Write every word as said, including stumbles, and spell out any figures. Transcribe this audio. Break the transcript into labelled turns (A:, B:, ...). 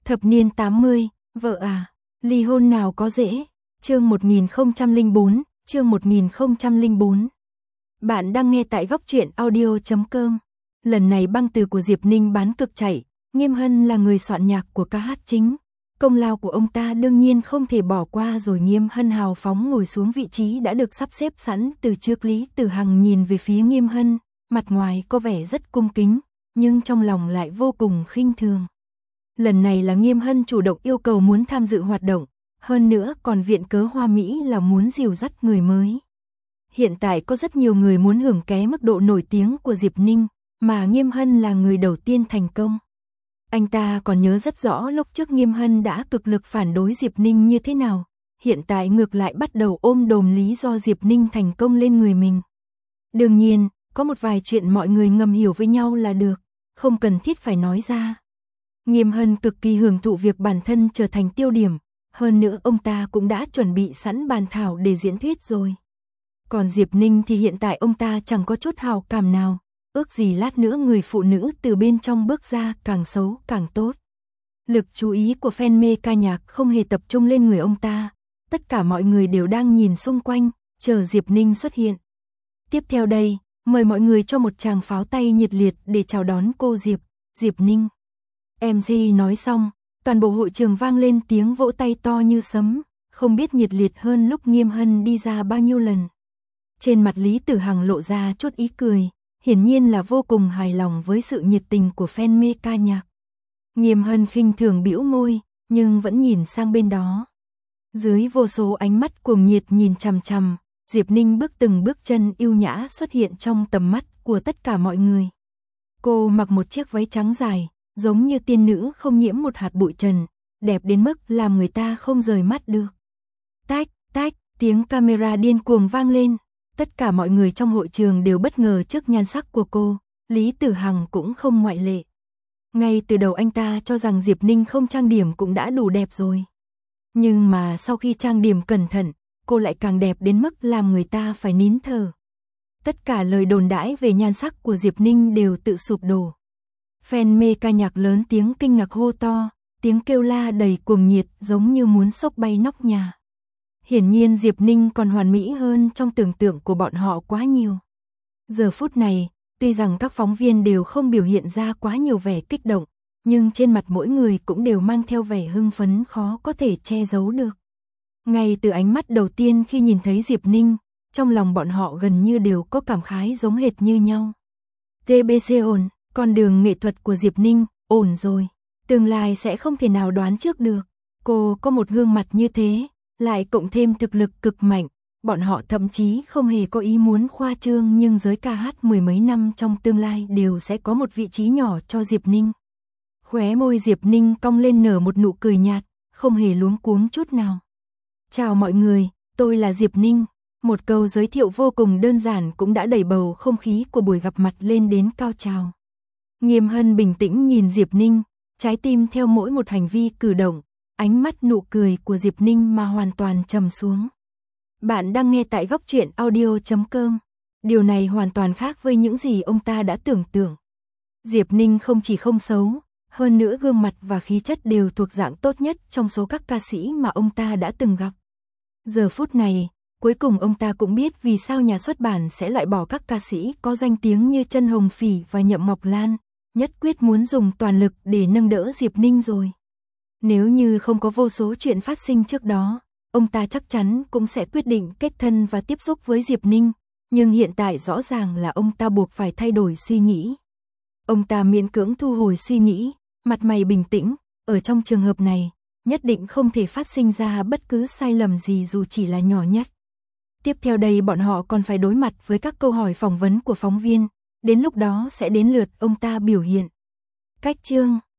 A: Thập niên tám mươi, vợ à, ly hôn nào có dễ. Chương một nghìn không trăm lẻ bốn, chương một nghìn không trăm lẻ bốn. Bạn đang nghe tại góc truyện audio chấm com. Lần này băng từ của Diệp Ninh bán cực chạy, Nghiêm Hân là người soạn nhạc của ca hát chính. Công lao của ông ta đương nhiên không thể bỏ qua rồi. Nghiêm Hân hào phóng ngồi xuống vị trí đã được sắp xếp sẵn từ trước. Lý Tử Hằng nhìn về phía Nghiêm Hân, mặt ngoài có vẻ rất cung kính, nhưng trong lòng lại vô cùng khinh thường. Lần này là Nghiêm Hân chủ động yêu cầu muốn tham dự hoạt động, hơn nữa còn viện cớ hoa mỹ là muốn dìu dắt người mới. Hiện tại có rất nhiều người muốn hưởng ké mức độ nổi tiếng của Diệp Ninh, mà Nghiêm Hân là người đầu tiên thành công. Anh ta còn nhớ rất rõ lúc trước Nghiêm Hân đã cực lực phản đối Diệp Ninh như thế nào, hiện tại ngược lại bắt đầu ôm đồm lý do Diệp Ninh thành công lên người mình. Đương nhiên, có một vài chuyện mọi người ngầm hiểu với nhau là được, không cần thiết phải nói ra. Nghiêm Hân cực kỳ hưởng thụ việc bản thân trở thành tiêu điểm, hơn nữa ông ta cũng đã chuẩn bị sẵn bàn thảo để diễn thuyết rồi. Còn Diệp Ninh thì hiện tại ông ta chẳng có chút hào cảm nào, ước gì lát nữa người phụ nữ từ bên trong bước ra càng xấu càng tốt. Lực chú ý của fan mê ca nhạc không hề tập trung lên người ông ta, tất cả mọi người đều đang nhìn xung quanh, chờ Diệp Ninh xuất hiện. Tiếp theo đây, mời mọi người cho một tràng pháo tay nhiệt liệt để chào đón cô Diệp, Diệp Ninh. em xê nói xong, toàn bộ hội trường vang lên tiếng vỗ tay to như sấm, không biết nhiệt liệt hơn lúc Nghiêm Hân đi ra bao nhiêu lần. Trên mặt Lý Tử Hằng lộ ra chút ý cười, hiển nhiên là vô cùng hài lòng với sự nhiệt tình của fan mê ca nhạc. Nghiêm Hân khinh thường bĩu môi, nhưng vẫn nhìn sang bên đó. Dưới vô số ánh mắt cuồng nhiệt nhìn chằm chằm, Diệp Ninh bước từng bước chân yêu nhã xuất hiện trong tầm mắt của tất cả mọi người. Cô mặc một chiếc váy trắng dài, giống như tiên nữ không nhiễm một hạt bụi trần, đẹp đến mức làm người ta không rời mắt được. Tách, tách, tiếng camera điên cuồng vang lên, tất cả mọi người trong hội trường đều bất ngờ trước nhan sắc của cô, Lý Tử Hằng cũng không ngoại lệ. Ngay từ đầu anh ta cho rằng Diệp Ninh không trang điểm cũng đã đủ đẹp rồi. Nhưng mà sau khi trang điểm cẩn thận, cô lại càng đẹp đến mức làm người ta phải nín thở. Tất cả lời đồn đãi về nhan sắc của Diệp Ninh đều tự sụp đổ. Fan mê ca nhạc lớn tiếng kinh ngạc hô to, tiếng kêu la đầy cuồng nhiệt giống như muốn xốc bay nóc nhà. Hiển nhiên Diệp Ninh còn hoàn mỹ hơn trong tưởng tượng của bọn họ quá nhiều. Giờ phút này, tuy rằng các phóng viên đều không biểu hiện ra quá nhiều vẻ kích động, nhưng trên mặt mỗi người cũng đều mang theo vẻ hưng phấn khó có thể che giấu được. Ngay từ ánh mắt đầu tiên khi nhìn thấy Diệp Ninh, trong lòng bọn họ gần như đều có cảm khái giống hệt như nhau. tê bê xê ổn, con đường nghệ thuật của Diệp Ninh, ổn rồi. Tương lai sẽ không thể nào đoán trước được. Cô có một gương mặt như thế, lại cộng thêm thực lực cực mạnh. Bọn họ thậm chí không hề có ý muốn khoa trương, nhưng giới ca hát mười mấy năm trong tương lai đều sẽ có một vị trí nhỏ cho Diệp Ninh. Khóe môi Diệp Ninh cong lên nở một nụ cười nhạt, không hề luống cuống chút nào. Chào mọi người, tôi là Diệp Ninh. Một câu giới thiệu vô cùng đơn giản cũng đã đẩy bầu không khí của buổi gặp mặt lên đến cao trào. Nghiêm Hân bình tĩnh nhìn Diệp Ninh, trái tim theo mỗi một hành vi cử động, ánh mắt nụ cười của Diệp Ninh mà hoàn toàn trầm xuống. Bạn đang nghe tại góc truyện audio chấm com. Điều này hoàn toàn khác với những gì ông ta đã tưởng tượng. Diệp Ninh không chỉ không xấu, hơn nữa gương mặt và khí chất đều thuộc dạng tốt nhất trong số các ca sĩ mà ông ta đã từng gặp. Giờ phút này, cuối cùng ông ta cũng biết vì sao nhà xuất bản sẽ loại bỏ các ca sĩ có danh tiếng như Chân Hồng Phỉ và Nhậm Ngọc Lan, nhất quyết muốn dùng toàn lực để nâng đỡ Diệp Ninh rồi. Nếu như không có vô số chuyện phát sinh trước đó, ông ta chắc chắn cũng sẽ quyết định kết thân và tiếp xúc với Diệp Ninh, nhưng hiện tại rõ ràng là ông ta buộc phải thay đổi suy nghĩ. Ông ta miễn cưỡng thu hồi suy nghĩ, mặt mày bình tĩnh, ở trong trường hợp này, nhất định không thể phát sinh ra bất cứ sai lầm gì dù chỉ là nhỏ nhất. Tiếp theo đây bọn họ còn phải đối mặt với các câu hỏi phỏng vấn của phóng viên, đến lúc đó sẽ đến lượt ông ta biểu hiện. Cách chương